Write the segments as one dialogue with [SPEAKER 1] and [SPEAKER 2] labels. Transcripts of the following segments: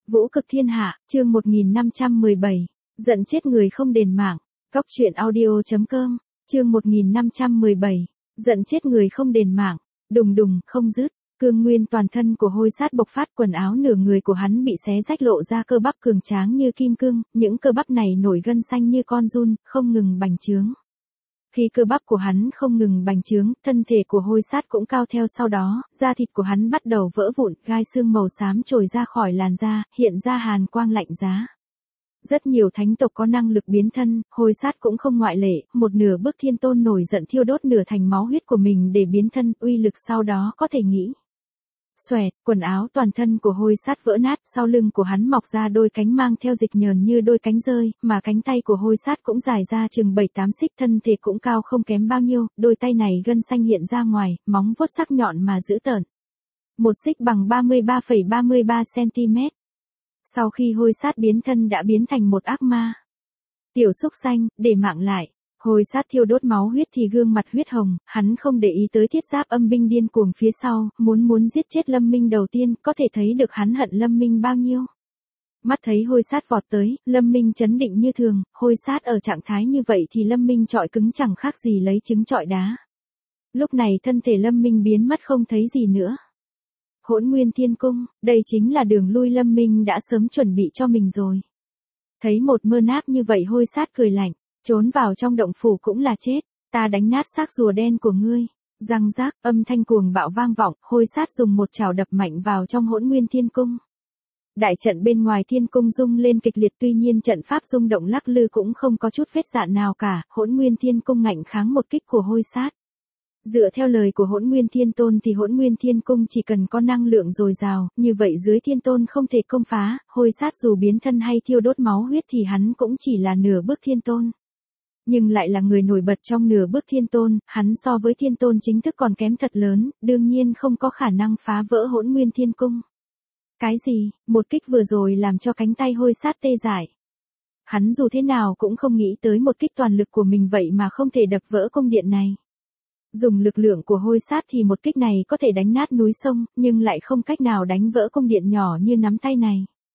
[SPEAKER 1] Vũ cực thiên hạ, chương 1517. Giận chết người không đền mạng. Cóc truyện audio.com, chương 1517. Giận chết người không đền mạng. Đùng đùng, không dứt. Cương nguyên toàn thân của Hôi Sát bộc phát, quần áo nửa người của hắn bị xé rách lộ ra cơ bắp cường tráng như kim cương, những cơ bắp này nổi gân xanh như con giun, không ngừng bành trướng. Khi cơ bắp của hắn không ngừng bành trướng, thân thể của Hôi Sát cũng cao theo sau đó, da thịt của hắn bắt đầu vỡ vụn, gai xương màu xám trồi ra khỏi làn da, hiện ra hàn quang lạnh giá. Rất nhiều thánh tộc có năng lực biến thân, Hôi Sát cũng không ngoại lệ, một nửa bước thiên tôn nổi giận thiêu đốt nửa thành máu huyết của mình để biến thân, uy lực sau đó có thể nghĩ. Xoẹt, quần áo toàn thân của Hôi Sát vỡ nát, sau lưng của hắn mọc ra đôi cánh mang theo dịch nhờn như đôi cánh rơi, mà cánh tay của Hôi Sát cũng dài ra chừng 7-8 xích, thân thể cũng cao không kém bao nhiêu, đôi tay này gân xanh hiện ra ngoài, móng vuốt sắc nhọn mà dữ tợn. Một xích bằng 33,33 cm. Sau khi Hôi Sát biến thân đã biến thành một ác ma. Tiểu súc xanh, để mạng lại. Hôi Sát thiêu đốt máu huyết thì gương mặt huyết hồng, hắn không để ý tới thiết giáp âm binh điên cuồng phía sau, muốn giết chết Lâm Minh đầu tiên, có thể thấy được hắn hận Lâm Minh bao nhiêu. Mắt thấy Hôi Sát vọt tới, Lâm Minh trấn định như thường, Hôi Sát ở trạng thái như vậy thì Lâm Minh chọi cứng chẳng khác gì lấy trứng chọi đá. Lúc này thân thể Lâm Minh biến mất không thấy gì nữa. Hỗn Nguyên Thiên Cung, đây chính là đường lui Lâm Minh đã sớm chuẩn bị cho mình rồi. Thấy một mơ nát như vậy Hôi Sát cười lạnh. Trốn vào trong động phủ cũng là chết, ta đánh nát xác rùa đen của ngươi. Răng rác, âm thanh cuồng bạo vang vọng, Hôi Sát dùng một chảo đập mạnh vào trong Hỗn Nguyên Thiên Cung. Đại trận bên ngoài thiên cung rung lên kịch liệt, tuy nhiên trận pháp rung động lắc lư cũng không có chút vết rạn nào cả, Hỗn Nguyên Thiên Cung ngạnh kháng một kích của Hôi Sát. Dựa theo lời của Hỗn Nguyên Thiên Tôn thì Hỗn Nguyên Thiên Cung chỉ cần có năng lượng dồi dào, như vậy dưới Thiên Tôn không thể công phá, Hôi Sát dù biến thân hay thiêu đốt máu huyết thì hắn cũng chỉ là nửa bước Thiên Tôn. Nhưng lại là người nổi bật trong nửa bước Thiên Tôn, hắn so với Thiên Tôn chính thức còn kém thật lớn, đương nhiên không có khả năng phá vỡ Hỗn Nguyên Thiên Cung. Cái gì, một kích vừa rồi làm cho cánh tay Hôi Sát tê dại. Hắn dù thế nào cũng không nghĩ tới một kích toàn lực của mình vậy mà không thể đập vỡ cung điện này. Dùng lực lượng của Hôi Sát thì một kích này có thể đánh nát núi sông, nhưng lại không cách nào đánh vỡ cung điện nhỏ như nắm tay này.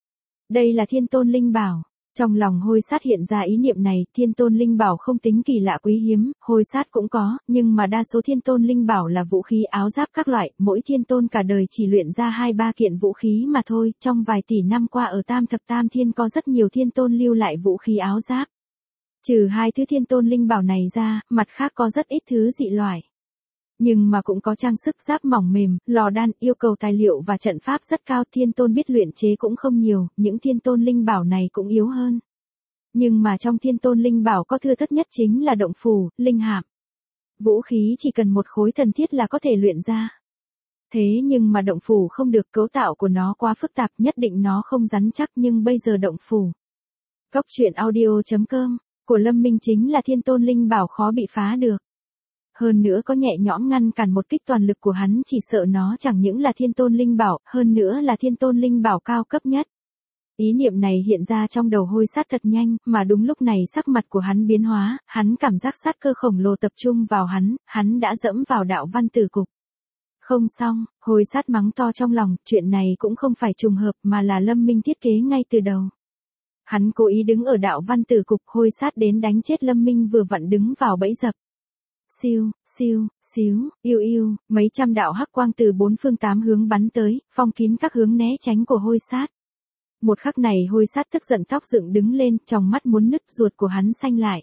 [SPEAKER 1] Đây là Thiên Tôn Linh Bảo. Trong lòng Hôi Sát hiện ra ý niệm này, Thiên Tôn Linh Bảo không tính kỳ lạ quý hiếm, Hôi Sát cũng có, nhưng mà đa số Thiên Tôn Linh Bảo là vũ khí áo giáp các loại, mỗi Thiên Tôn cả đời chỉ luyện ra 2-3 kiện vũ khí mà thôi, trong vài tỷ năm qua ở Tam Thập Tam Thiên có rất nhiều Thiên Tôn lưu lại vũ khí áo giáp. Trừ hai thứ Thiên Tôn Linh Bảo này ra, mặt khác có rất ít thứ dị loại. Nhưng mà cũng có trang sức giáp mỏng mềm, lò đan, yêu cầu tài liệu và trận pháp rất cao, Thiên Tôn biết luyện chế cũng không nhiều, những Thiên Tôn Linh Bảo này cũng yếu hơn. Nhưng mà trong Thiên Tôn Linh Bảo có thưa thất nhất chính là động phù, linh hạp. Vũ khí chỉ cần một khối thần thiết là có thể luyện ra. Thế nhưng mà động phù không được, cấu tạo của nó quá phức tạp, nhất định nó không rắn chắc, nhưng bây giờ động phù. Cóc truyện audio.com, của Lâm Minh chính là Thiên Tôn Linh Bảo khó bị phá được. Hơn nữa có nhẹ nhõm ngăn cản một kích toàn lực của hắn, chỉ sợ nó chẳng những là Thiên Tôn Linh Bảo, hơn nữa là Thiên Tôn Linh Bảo cao cấp nhất. Ý niệm này hiện ra trong đầu Hôi Sát thật nhanh, mà đúng lúc này sắc mặt của hắn biến hóa, hắn cảm giác sát cơ khổng lồ tập trung vào hắn đã dẫm vào đạo văn tử cục. Không xong, Hôi Sát mắng to trong lòng, chuyện này cũng không phải trùng hợp mà là Lâm Minh thiết kế ngay từ đầu. Hắn cố ý đứng ở đạo văn tử cục, Hôi Sát đến đánh chết Lâm Minh vừa vặn đứng vào bẫy dập. Siêu, siêu, xíu, yêu yêu, mấy trăm đạo hắc quang từ 4 phương 8 hướng bắn tới, phong kín các hướng né tránh của Hôi Sát. Một khắc này Hôi Sát tức giận tóc dựng đứng lên, trong mắt muốn nứt, ruột của hắn xanh lại.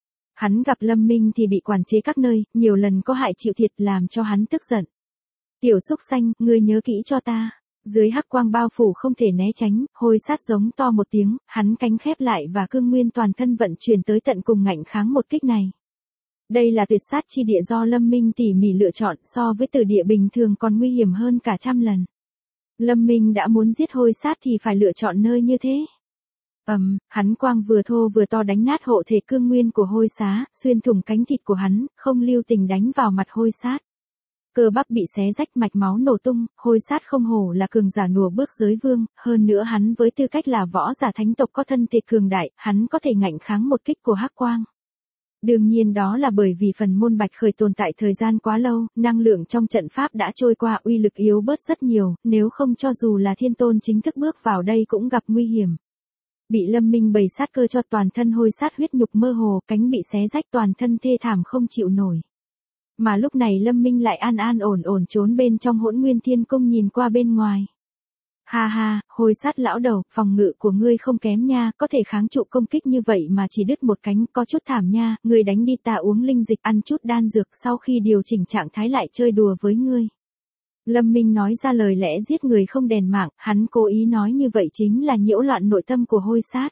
[SPEAKER 1] Hắn gặp Lâm Minh thì bị quản chế các nơi, nhiều lần có hại chịu thiệt làm cho hắn tức giận. Tiểu súc xanh, ngươi nhớ kỹ cho ta. Dưới hắc quang bao phủ không thể né tránh, Hôi Sát giống to một tiếng, hắn cánh khép lại và cương nguyên toàn thân vận chuyển tới tận cùng ngạnh kháng một kích này. Đây là tuyệt sát chi địa do Lâm Minh tỉ mỉ lựa chọn, so với tử địa bình thường còn nguy hiểm hơn cả trăm lần. Lâm Minh đã muốn giết Hôi Sát thì phải lựa chọn nơi như thế. Hắn quang vừa thô vừa to đánh nát hộ thể cương nguyên của Hôi Sát, xuyên thủng cánh thịt của hắn, không lưu tình đánh vào mặt Hôi Sát. Cơ bắp bị xé rách, mạch máu nổ tung, Hôi Sát không hổ là cường giả nùa bước giới vương, hơn nữa hắn với tư cách là võ giả thánh tộc có thân thể cường đại, hắn có thể ngạnh kháng một kích của hắc quang. Đương nhiên đó là bởi vì phần môn bạch khởi tồn tại thời gian quá lâu, năng lượng trong trận pháp đã trôi qua, uy lực yếu bớt rất nhiều, nếu không cho dù là thiên tôn chính thức bước vào đây cũng gặp nguy hiểm. Bị Lâm Minh bày sát cơ cho toàn thân hôi sát huyết nhục mơ hồ, cánh bị xé rách, toàn thân thê thảm không chịu nổi. Mà lúc này Lâm Minh lại an an ổn ổn trốn bên trong Hỗn Nguyên Thiên Cung nhìn qua bên ngoài. Ha ha, hôi sát lão đầu, phòng ngự của ngươi không kém nha, có thể kháng trụ công kích như vậy mà chỉ đứt một cánh, có chút thảm nha, ngươi đánh đi, ta uống linh dịch, ăn chút đan dược, sau khi điều chỉnh trạng thái lại chơi đùa với ngươi. Lâm Minh nói ra lời lẽ giết người không đền mạng, hắn cố ý nói như vậy chính là nhiễu loạn nội tâm của hôi sát.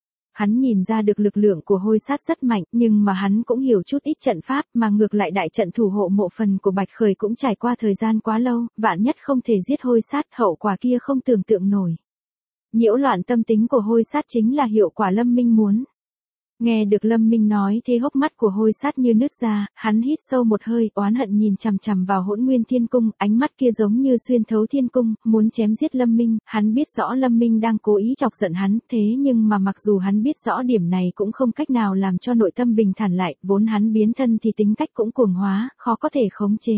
[SPEAKER 1] Hắn nhìn ra được lực lượng của hôi sát rất mạnh, nhưng mà hắn cũng hiểu chút ít trận pháp, mà ngược lại đại trận thủ hộ mộ phần của Bạch Khởi cũng trải qua thời gian quá lâu, vạn nhất không thể giết hôi sát, hậu quả kia không tưởng tượng nổi. Nhiễu loạn tâm tính của hôi sát chính là hiệu quả Lâm Minh muốn. Nghe được Lâm Minh nói thế hốc mắt của hôi sát như nứt ra, hắn hít sâu một hơi, oán hận nhìn chằm chằm vào Hỗn Nguyên Thiên Cung, ánh mắt kia giống như xuyên thấu thiên cung, muốn chém giết Lâm Minh, hắn biết rõ Lâm Minh đang cố ý chọc giận hắn, thế nhưng mà mặc dù hắn biết rõ điểm này cũng không cách nào làm cho nội tâm bình thản lại, vốn hắn biến thân thì tính cách cũng cuồng hóa, khó có thể khống chế.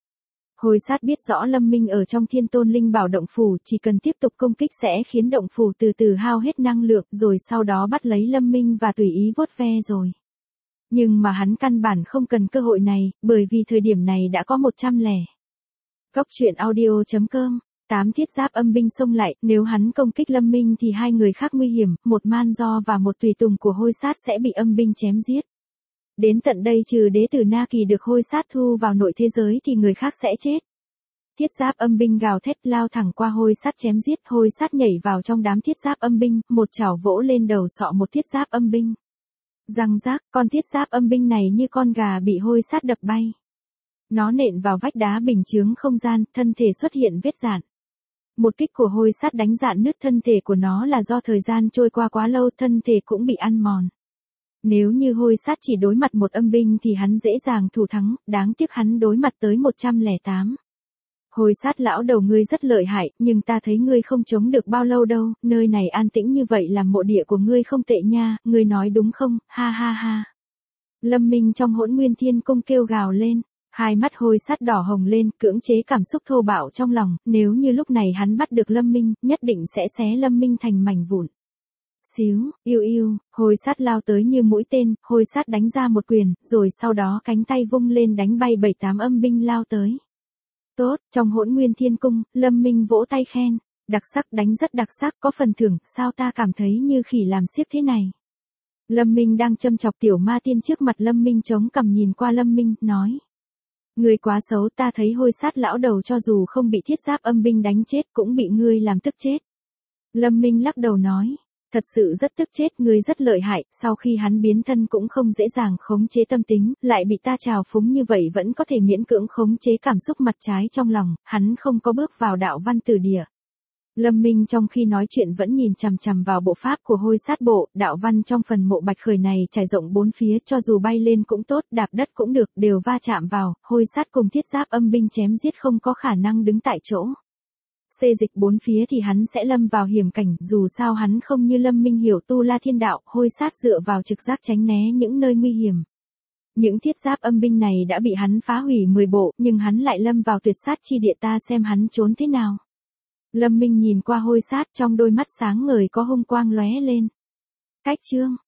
[SPEAKER 1] Hôi sát biết rõ Lâm Minh ở trong Thiên Tôn Linh Bảo động phủ, chỉ cần tiếp tục công kích sẽ khiến động phủ từ từ hao hết năng lượng, rồi sau đó bắt lấy Lâm Minh và tùy ý vuốt ve rồi. Nhưng mà hắn căn bản không cần cơ hội này, bởi vì thời điểm này đã có 100 lẻ. Góc truyện audio.com, 8 thiết giáp âm binh xông lại, nếu hắn công kích Lâm Minh thì hai người khác nguy hiểm, một man do và một tùy tùng của hôi sát sẽ bị âm binh chém giết. Đến tận đây trừ đế tử Na Kỳ được hôi sát thu vào nội thế giới thì người khác sẽ chết. Thiết giáp âm binh gào thét lao thẳng qua hôi sát chém giết, hôi sát nhảy vào trong đám thiết giáp âm binh, một chảo vỗ lên đầu sọ một thiết giáp âm binh. Răng rác, con thiết giáp âm binh này như con gà bị hôi sát đập bay. Nó nện vào vách đá bình chướng không gian, thân thể xuất hiện vết rạn. Một kích của hôi sát đánh rạn nứt thân thể của nó là do thời gian trôi qua quá lâu, thân thể cũng bị ăn mòn. Nếu như hôi sát chỉ đối mặt một âm binh thì hắn dễ dàng thủ thắng, đáng tiếc hắn đối mặt tới 108. Hôi sát lão đầu, ngươi rất lợi hại, nhưng ta thấy ngươi không chống được bao lâu đâu, nơi này an tĩnh như vậy làm mộ địa của ngươi không tệ nha, ngươi nói đúng không, ha ha ha. Lâm Minh trong Hỗn Nguyên Thiên Cung kêu gào lên, hai mắt hôi sát đỏ hồng lên, cưỡng chế cảm xúc thô bạo trong lòng, nếu như lúc này hắn bắt được Lâm Minh, nhất định sẽ xé Lâm Minh thành mảnh vụn. Xíu, yêu yêu, hôi sát lao tới như mũi tên, hôi sát đánh ra một quyền, rồi sau đó cánh tay vung lên đánh bay 7-8 âm binh lao tới. Tốt, trong Hỗn Nguyên Thiên Cung, Lâm Minh vỗ tay khen, đặc sắc, đánh rất đặc sắc, có phần thưởng, sao ta cảm thấy như khỉ làm xiếc thế này. Lâm Minh đang châm chọc tiểu ma tiên trước mặt Lâm Minh chống cằm nhìn qua Lâm Minh, nói. Ngươi quá xấu, ta thấy hôi sát lão đầu cho dù không bị thiết giáp âm binh đánh chết cũng bị ngươi làm tức chết. Lâm Minh lắc đầu nói. Thật sự rất tức chết, ngươi rất lợi hại, sau khi hắn biến thân cũng không dễ dàng khống chế tâm tính, lại bị ta trào phúng như vậy vẫn có thể miễn cưỡng khống chế cảm xúc mặt trái trong lòng, hắn không có bước vào đạo văn tử địa. Lâm Minh trong khi nói chuyện vẫn nhìn chằm chằm vào bộ pháp của hôi sát bộ, đạo văn trong phần mộ Bạch Khởi này trải rộng bốn phía, cho dù bay lên cũng tốt, đạp đất cũng được, đều va chạm vào, hôi sát cùng thiết giáp âm binh chém giết không có khả năng đứng tại chỗ. Xê dịch bốn phía thì hắn sẽ lâm vào hiểm cảnh, dù sao hắn không như Lâm Minh hiểu tu la thiên đạo, hôi sát dựa vào trực giác tránh né những nơi nguy hiểm. Những thiết giáp âm binh này đã bị hắn phá hủy 10 bộ, nhưng hắn lại lâm vào tuyệt sát chi địa, ta xem hắn trốn thế nào. Lâm Minh nhìn qua hôi sát, trong đôi mắt sáng ngời có hung quang lóe lên. Cách chương